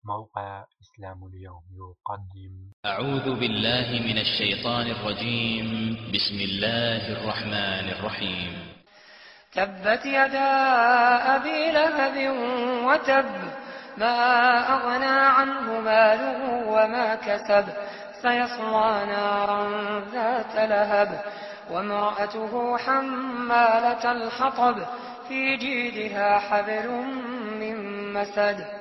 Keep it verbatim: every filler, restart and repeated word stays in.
موقع إسلام اليوم يقدم. أعوذ بالله من الشيطان الرجيم. بسم الله الرحمن الرحيم. تبت يدا أبي لهب وتب، ما أغنى عنه ماله وما كسب، سيصلى نارا ذات لهب، وامرأته حمالة الحطب، في جيدها حبل من مسد،